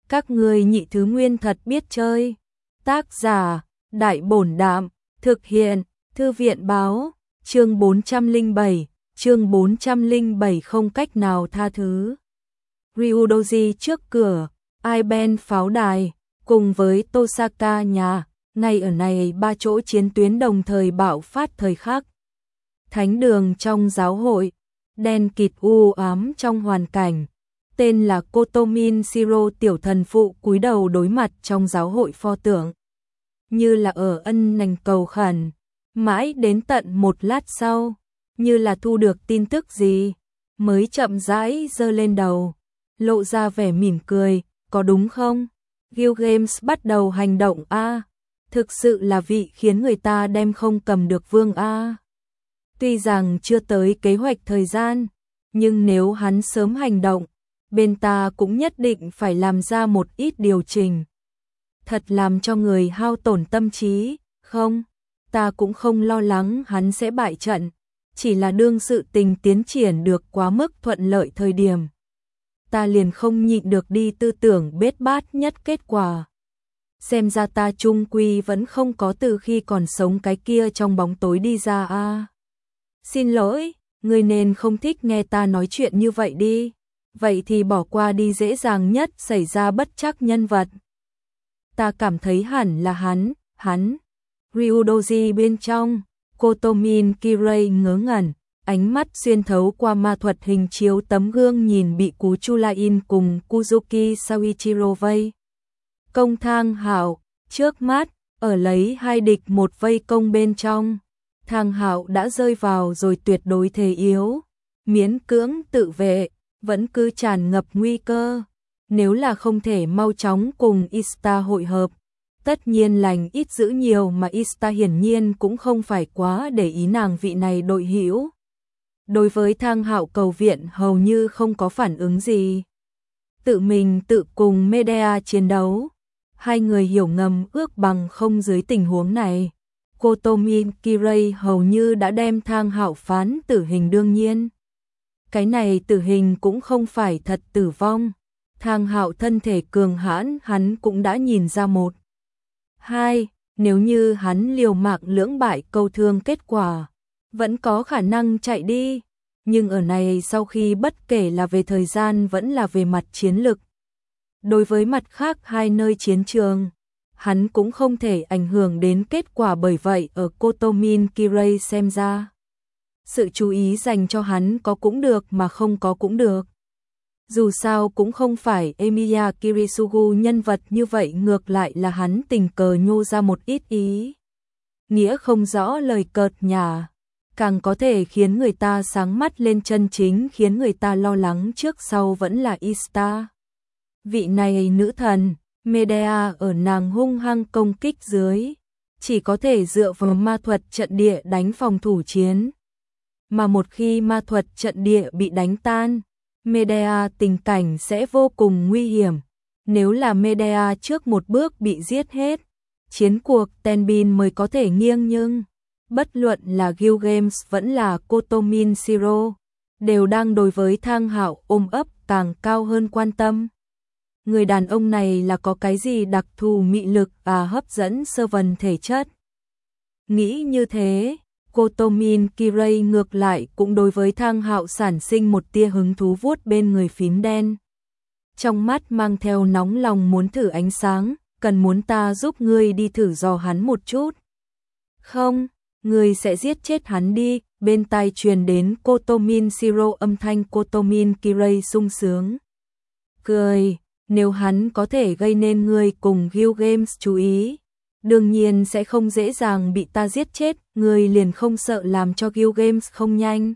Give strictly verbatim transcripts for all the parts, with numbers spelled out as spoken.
Các ngươi nhị thứ nguyên thật biết chơi. Tác giả, Đại Bổn Đạm, thực hiện, Thư viện Báo, chương bốn trăm lẻ bảy, chương bốn trăm lẻ bảy không cách nào tha thứ. Ryudoji trước cửa, Aiben pháo đài, cùng với Tosaka nhà, ngay ở này ba chỗ chiến tuyến đồng thời bạo phát thời khắc. Thánh đường trong giáo hội, đen kịt u ám trong hoàn cảnh, tên là Kotomin Shiro tiểu thần phụ cúi đầu đối mặt trong giáo hội pho tượng. Như là ở ân nành cầu khẩn, mãi đến tận một lát sau, như là thu được tin tức gì, mới chậm rãi giơ lên đầu, lộ ra vẻ mỉm cười, có đúng không? Guild Games bắt đầu hành động a, thực sự là vị khiến người ta đem không cầm được vương a. Tuy rằng chưa tới kế hoạch thời gian, nhưng nếu hắn sớm hành động, bên ta cũng nhất định phải làm ra một ít điều chỉnh. Thật làm cho người hao tổn tâm trí, không? Ta cũng không lo lắng hắn sẽ bại trận, chỉ là đương sự tình tiến triển được quá mức thuận lợi thời điểm. Ta liền không nhịn được đi tư tưởng bết bát nhất kết quả. Xem ra ta chung quy vẫn không có từ khi còn sống cái kia trong bóng tối đi ra a. À. Xin lỗi, người nên không thích nghe ta nói chuyện như vậy đi. Vậy thì bỏ qua đi, dễ dàng nhất xảy ra bất trắc nhân vật. Ta cảm thấy hẳn là hắn, hắn. Ryudoji bên trong, Kotomin Kirei ngớ ngẩn, ánh mắt xuyên thấu qua ma thuật hình chiếu tấm gương nhìn bị Cú Chulain cùng Kuzuki Sawichiro vây công Thang Hạo, trước mắt, ở lấy hai địch một vây công bên trong. Thang Hạo đã rơi vào rồi tuyệt đối thế yếu, miễn cưỡng tự vệ, vẫn cứ tràn ngập nguy cơ. Nếu là không thể mau chóng cùng Ista hội hợp, tất nhiên lành ít giữ nhiều, mà Ista hiển nhiên cũng không phải quá để ý nàng vị này đội hữu. Đối với Thang Hạo cầu viện hầu như không có phản ứng gì. Tự mình tự cùng Medea chiến đấu, hai người hiểu ngầm ước bằng không dưới tình huống này. Kotomin Kirei hầu như đã đem Thang Hạo phán tử hình, đương nhiên. Cái này tử hình cũng không phải thật tử vong. Thang Hạo thân thể cường hãn hắn cũng đã nhìn ra một. Hai, nếu như hắn liều mạng lưỡng bại câu thương kết quả, vẫn có khả năng chạy đi. Nhưng ở này sau khi bất kể là về thời gian vẫn là về mặt chiến lực. Đối với mặt khác hai nơi chiến trường, hắn cũng không thể ảnh hưởng đến kết quả, bởi vậy ở Kotomin Kirei xem ra. Sự chú ý dành cho hắn có cũng được mà không có cũng được. Dù sao cũng không phải Emiya Kirisugu nhân vật như vậy, ngược lại là hắn tình cờ nhô ra một ít ý. Nghĩa không rõ lời cợt nhả, càng có thể khiến người ta sáng mắt lên, chân chính khiến người ta lo lắng trước sau vẫn là Ista. Vị này nữ thần, Medea ở nàng hung hăng công kích dưới, chỉ có thể dựa vào ma thuật trận địa đánh phòng thủ chiến. Mà một khi ma thuật trận địa bị đánh tan, Medea tình cảnh sẽ vô cùng nguy hiểm. Nếu là Medea trước một bước bị giết hết, chiến cuộc Tenbin mới có thể nghiêng, nhưng bất luận là Guild Games vẫn là Kotomin Shiro, đều đang đối với Thang Hạo ôm ấp càng cao hơn quan tâm. Người đàn ông này là có cái gì đặc thù mị lực và hấp dẫn sơ vần thể chất. Nghĩ như thế, Kotomin Kirei ngược lại cũng đối với Thang Hạo sản sinh một tia hứng thú, vuốt bên người phím đen. Trong mắt mang theo nóng lòng muốn thử ánh sáng, cần muốn ta giúp ngươi đi thử dò hắn một chút. Không, ngươi sẽ giết chết hắn đi, bên tai truyền đến Kotomin Shiro âm thanh. Kotomin Kirei sung sướng cười, nếu hắn có thể gây nên ngươi cùng Guild Games chú ý, đương nhiên sẽ không dễ dàng bị ta giết chết, ngươi liền không sợ làm cho Guild Games không nhanh.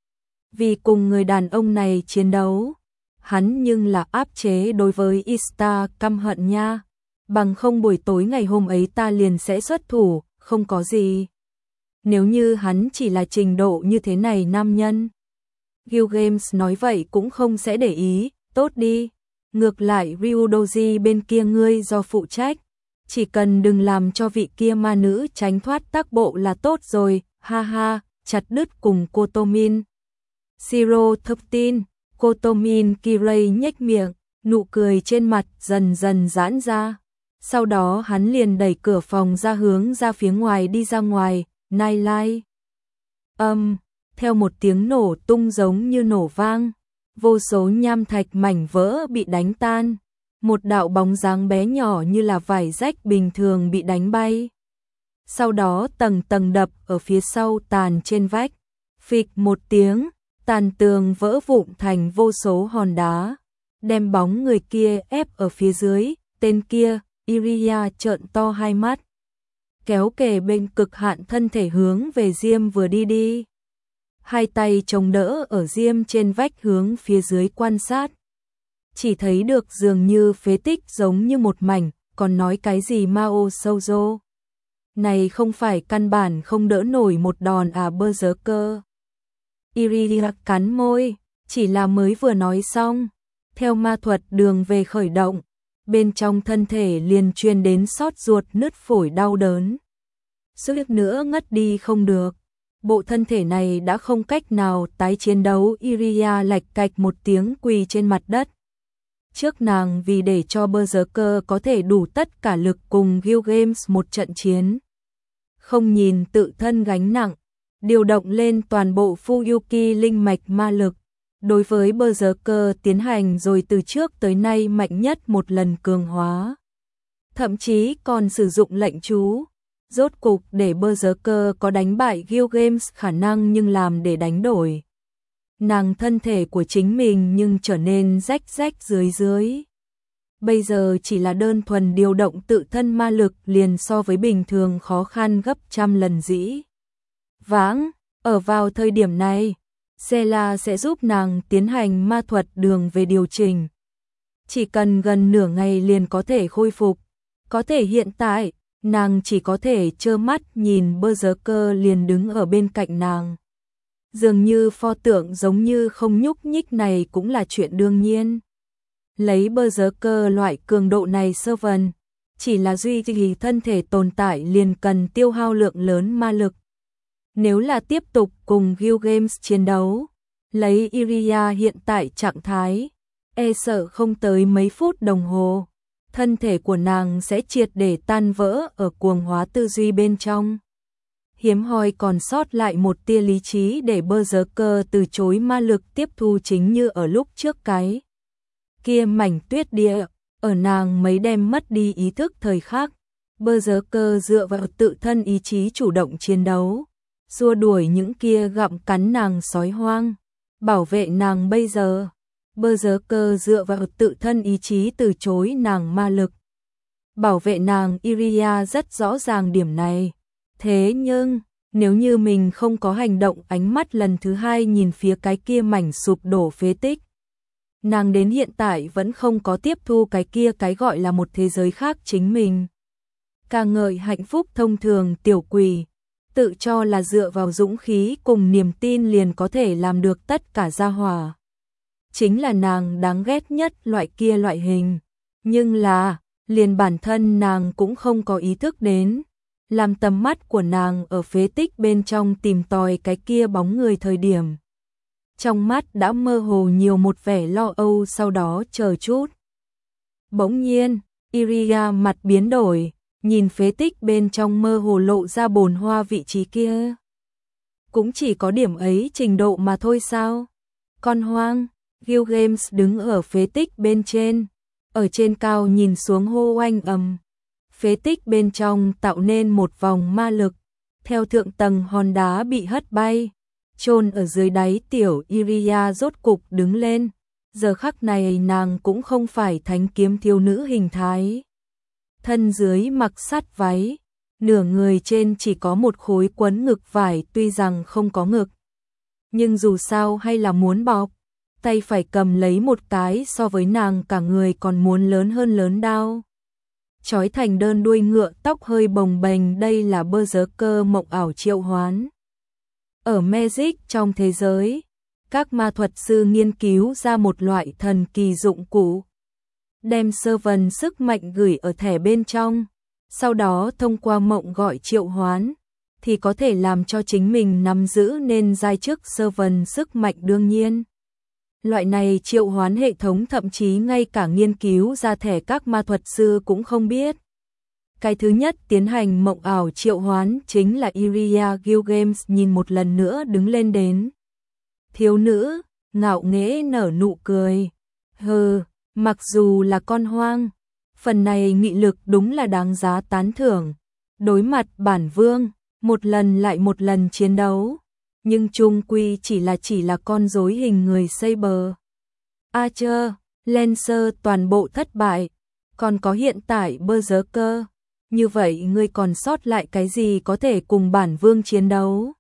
Vì cùng người đàn ông này chiến đấu, hắn nhưng là áp chế đối với Ista căm hận nha, bằng không buổi tối ngày hôm ấy ta liền sẽ xuất thủ, không có gì. Nếu như hắn chỉ là trình độ như thế này nam nhân, Guild Games nói vậy cũng không sẽ để ý, tốt đi. Ngược lại Ryudoji bên kia ngươi do phụ trách, chỉ cần đừng làm cho vị kia ma nữ tránh thoát tác bộ là tốt rồi, ha ha, chặt đứt cùng Kotomin Shiro thông tin. Kotomin Kirei nhếch miệng, nụ cười trên mặt dần dần giãn ra. Sau đó hắn liền đẩy cửa phòng ra hướng ra phía ngoài đi ra ngoài, nai lai. Âm, theo một tiếng nổ tung giống như nổ vang, vô số nham thạch mảnh vỡ bị đánh tan, một đạo bóng dáng bé nhỏ như là vải rách bình thường bị đánh bay. Sau đó tầng tầng đập ở phía sau tàn trên vách, phịch một tiếng, tàn tường vỡ vụn thành vô số hòn đá, đem bóng người kia ép ở phía dưới, tên kia, Iria trợn to hai mắt, kéo kề bên cực hạn thân thể hướng về Diêm vừa đi đi. Hai tay chống đỡ ở Diêm trên vách hướng phía dưới quan sát. Chỉ thấy được dường như phế tích giống như một mảnh, còn nói cái gì Mao Shoujo. Này không phải căn bản không đỡ nổi một đòn à Berserker. Iria cắn môi, chỉ là mới vừa nói xong, theo ma thuật đường về khởi động, bên trong thân thể liền truyền đến xót ruột nứt phổi đau đớn. Suýt nữa ngất đi không được. Bộ thân thể này đã không cách nào tái chiến đấu. Iria lạch cạch một tiếng quỳ trên mặt đất. Trước nàng vì để cho Berserker có thể đủ tất cả lực cùng Gilgamesh một trận chiến. Không nhìn tự thân gánh nặng, điều động lên toàn bộ Fuyuki linh mạch ma lực. Đối với Berserker tiến hành rồi từ trước tới nay mạnh nhất một lần cường hóa. Thậm chí còn sử dụng lệnh chú. Rốt cục để Berserker có đánh bại Gilgamesh khả năng nhưng làm để đánh đổi. Nàng thân thể của chính mình nhưng trở nên rách rách dưới dưới. Bây giờ chỉ là đơn thuần điều động tự thân ma lực liền so với bình thường khó khăn gấp trăm lần dĩ. Vãng, ở vào thời điểm này, Sela sẽ giúp nàng tiến hành ma thuật đường về điều chỉnh. Chỉ cần gần nửa ngày liền có thể khôi phục. Có thể hiện tại, nàng chỉ có thể trơ mắt nhìn Berserker liền đứng ở bên cạnh nàng. Dường như pho tượng giống như không nhúc nhích này cũng là chuyện đương nhiên. Lấy Berserker loại cường độ này Servant, chỉ là duy trì thân thể tồn tại liền cần tiêu hao lượng lớn ma lực. Nếu là tiếp tục cùng Gilgamesh chiến đấu, lấy Iria hiện tại trạng thái, e sợ không tới mấy phút đồng hồ, thân thể của nàng sẽ triệt để tan vỡ ở cuồng hóa tư duy bên trong. Hiếm hoi còn sót lại một tia lý trí để Berserker từ chối ma lực tiếp thu chính như ở lúc trước cái kia mảnh tuyết địa, ở nàng mấy đêm mất đi ý thức thời khắc, Berserker dựa vào tự thân ý chí chủ động chiến đấu, xua đuổi những kia gặm cắn nàng sói hoang, bảo vệ nàng bây giờ. Berserker dựa vào tự thân ý chí từ chối nàng ma lực, bảo vệ nàng. Iria rất rõ ràng điểm này. Thế nhưng, nếu như mình không có hành động, ánh mắt lần thứ hai nhìn phía cái kia mảnh sụp đổ phế tích, nàng đến hiện tại vẫn không có tiếp thu cái kia cái gọi là một thế giới khác chính mình. Ca ngợi hạnh phúc thông thường tiểu quỷ, tự cho là dựa vào dũng khí cùng niềm tin liền có thể làm được tất cả gia hỏa. Chính là nàng đáng ghét nhất loại kia loại hình. Nhưng là, liền bản thân nàng cũng không có ý thức đến. Làm tầm mắt của nàng ở phế tích bên trong tìm tòi cái kia bóng người thời điểm. Trong mắt đã mơ hồ nhiều một vẻ lo âu, sau đó chờ chút. Bỗng nhiên, Iria mặt biến đổi, nhìn phế tích bên trong mơ hồ lộ ra bồn hoa vị trí kia. Cũng chỉ có điểm ấy trình độ mà thôi sao? Con hoang, Gilgamesh đứng ở phế tích bên trên, ở trên cao nhìn xuống hô oanh ầm. Phế tích bên trong tạo nên một vòng ma lực, theo thượng tầng hòn đá bị hất bay, chôn ở dưới đáy. Tiểu Iria rốt cục đứng lên, giờ khắc này nàng cũng không phải thánh kiếm thiếu nữ hình thái. Thân dưới mặc sắt váy, nửa người trên chỉ có một khối quấn ngực vải, tuy rằng không có ngực, nhưng dù sao hay là muốn bọc, tay phải cầm lấy một cái so với nàng cả người còn muốn lớn hơn lớn đao. Chói thành đơn đuôi ngựa, tóc hơi bồng bềnh, đây là Berserker mộng ảo triệu hoán. Ở Magic trong thế giới, các ma thuật sư nghiên cứu ra một loại thần kỳ dụng cụ, đem Servant sức mạnh gửi ở thẻ bên trong, sau đó thông qua mộng gọi triệu hoán, thì có thể làm cho chính mình nắm giữ nên giai chức Servant sức mạnh. Đương nhiên, Loại này triệu hoán hệ thống thậm chí ngay cả nghiên cứu ra thẻ các ma thuật sư cũng không biết. Cái thứ nhất tiến hành mộng ảo triệu hoán chính là Iria Gilgamesh nhìn một lần nữa đứng lên đến. Thiếu nữ, ngạo nghễ nở nụ cười. Hừ, mặc dù là con hoang, phần này nghị lực đúng là đáng giá tán thưởng. Đối mặt bản vương, một lần lại một lần chiến đấu, nhưng chung quy chỉ là chỉ là con rối hình người Saber. Archer, Lancer toàn bộ thất bại, còn có hiện tại Berserker. Như vậy ngươi còn sót lại cái gì có thể cùng bản vương chiến đấu?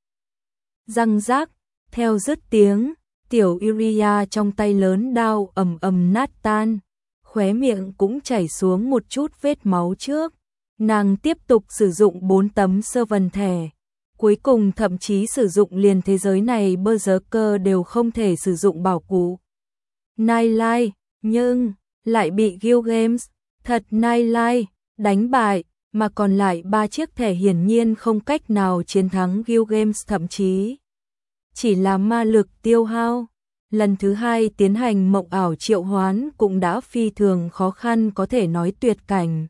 Răng rác, theo dứt tiếng, tiểu Iria trong tay lớn đao ầm ầm nát tan, khóe miệng cũng chảy xuống một chút vết máu trước. Nàng tiếp tục sử dụng bốn tấm sơ vần thẻ, cuối cùng thậm chí sử dụng liền thế giới này Berserker đều không thể sử dụng bảo cụ. Nightlight, nhưng lại bị Gilgamesh, thật Nightlight, đánh bại, mà còn lại ba chiếc thẻ hiển nhiên không cách nào chiến thắng Gilgamesh, thậm chí chỉ là ma lực tiêu hao. Lần thứ hai tiến hành mộng ảo triệu hoán cũng đã phi thường khó khăn, có thể nói tuyệt cảnh.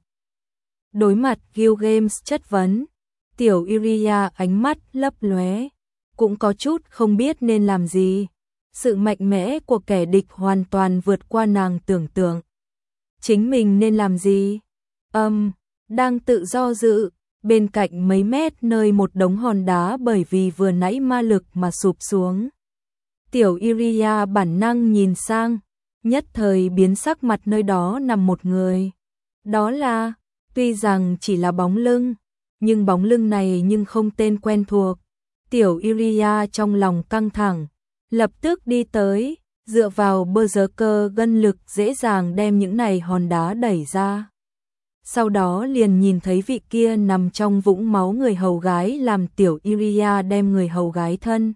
Đối mặt Gilgamesh chất vấn, tiểu Iria ánh mắt lấp lóe, cũng có chút không biết nên làm gì. Sự mạnh mẽ của kẻ địch hoàn toàn vượt qua nàng tưởng tượng. Chính mình nên làm gì? Âm, um, đang tự do dự, bên cạnh mấy mét nơi một đống hòn đá bởi vì vừa nãy ma lực mà sụp xuống. Tiểu Iria bản năng nhìn sang, nhất thời biến sắc, mặt nơi đó nằm một người. Đó là, tuy rằng chỉ là bóng lưng, nhưng bóng lưng này nhưng không tên quen thuộc. Tiểu Iria trong lòng căng thẳng, lập tức đi tới, dựa vào Berserker gân lực dễ dàng đem những này hòn đá đẩy ra. Sau đó liền nhìn thấy vị kia nằm trong vũng máu người hầu gái, làm tiểu Iria đem người hầu gái thân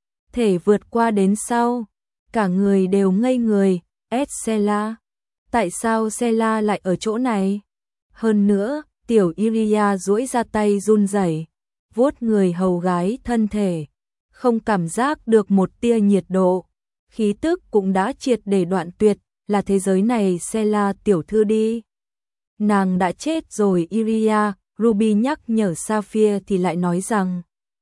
thể vượt qua đến sau. Cả người đều ngây người. Sela, tại sao Sela lại ở chỗ này? Hơn nữa, tiểu Iria duỗi ra tay run rẩy, vuốt người hầu gái thân thể, không cảm giác được một tia nhiệt độ, khí tức cũng đã triệt để đoạn tuyệt. Là thế giới này Sela tiểu thư đi. Nàng đã chết rồi Iria. Ruby nhắc nhở Sapphire thì lại nói rằng,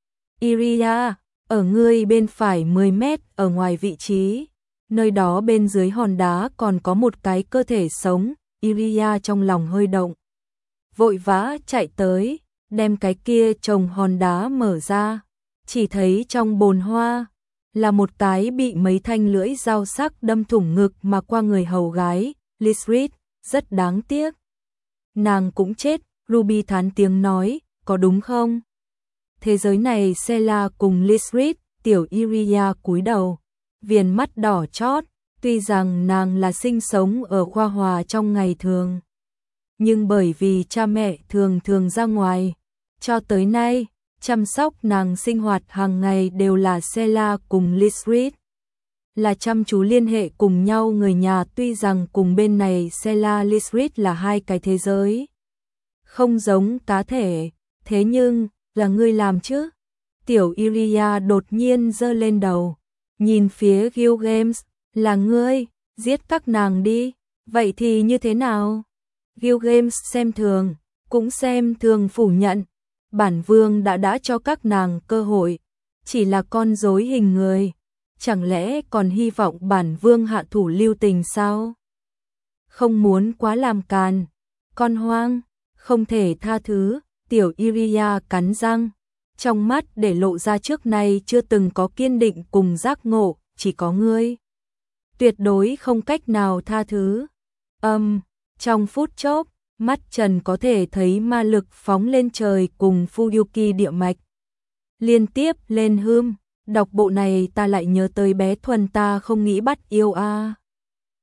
Iria, ở ngươi bên phải mười mét ở ngoài vị trí, nơi đó bên dưới hòn đá còn có một cái cơ thể sống. Iria trong lòng hơi động, vội vã chạy tới, đem cái kia chồng hòn đá mở ra, chỉ thấy trong bồn hoa là một cái bị mấy thanh lưỡi dao sắc đâm thủng ngực mà qua người hầu gái, Lisrit, rất đáng tiếc. Nàng cũng chết. Ruby thán tiếng nói, có đúng không? Thế giới này Sela cùng Lisrit. Tiểu Iria cúi đầu, viền mắt đỏ chót, tuy rằng nàng là sinh sống ở khoa hòa trong ngày thường, nhưng bởi vì cha mẹ thường thường ra ngoài, cho tới nay, chăm sóc nàng sinh hoạt hàng ngày đều là Sela cùng Lisrit. Là chăm chú liên hệ cùng nhau người nhà, tuy rằng cùng bên này Sela Lisrit là hai cái thế giới không giống cá thể, thế nhưng, là ngươi làm chứ? Tiểu Iria đột nhiên giơ lên đầu, nhìn phía Gilgamesh, là ngươi, giết các nàng đi, vậy thì như thế nào? Gilgamesh xem thường, cũng xem thường phủ nhận, bản vương đã đã cho các nàng cơ hội, chỉ là con rối hình người, chẳng lẽ còn hy vọng bản vương hạ thủ lưu tình sao? Không muốn quá làm càn, con hoang, không thể tha thứ. Tiểu Iria cắn răng, trong mắt để lộ ra trước nay chưa từng có kiên định cùng giác ngộ, chỉ có ngươi, tuyệt đối không cách nào tha thứ. Âm, um, trong phút chốc, mắt Trần có thể thấy ma lực phóng lên trời cùng Fuyuki địa mạch liên tiếp lên hươm. Đọc bộ này ta lại nhớ tới bé Thuần, ta không nghĩ bắt yêu a. À.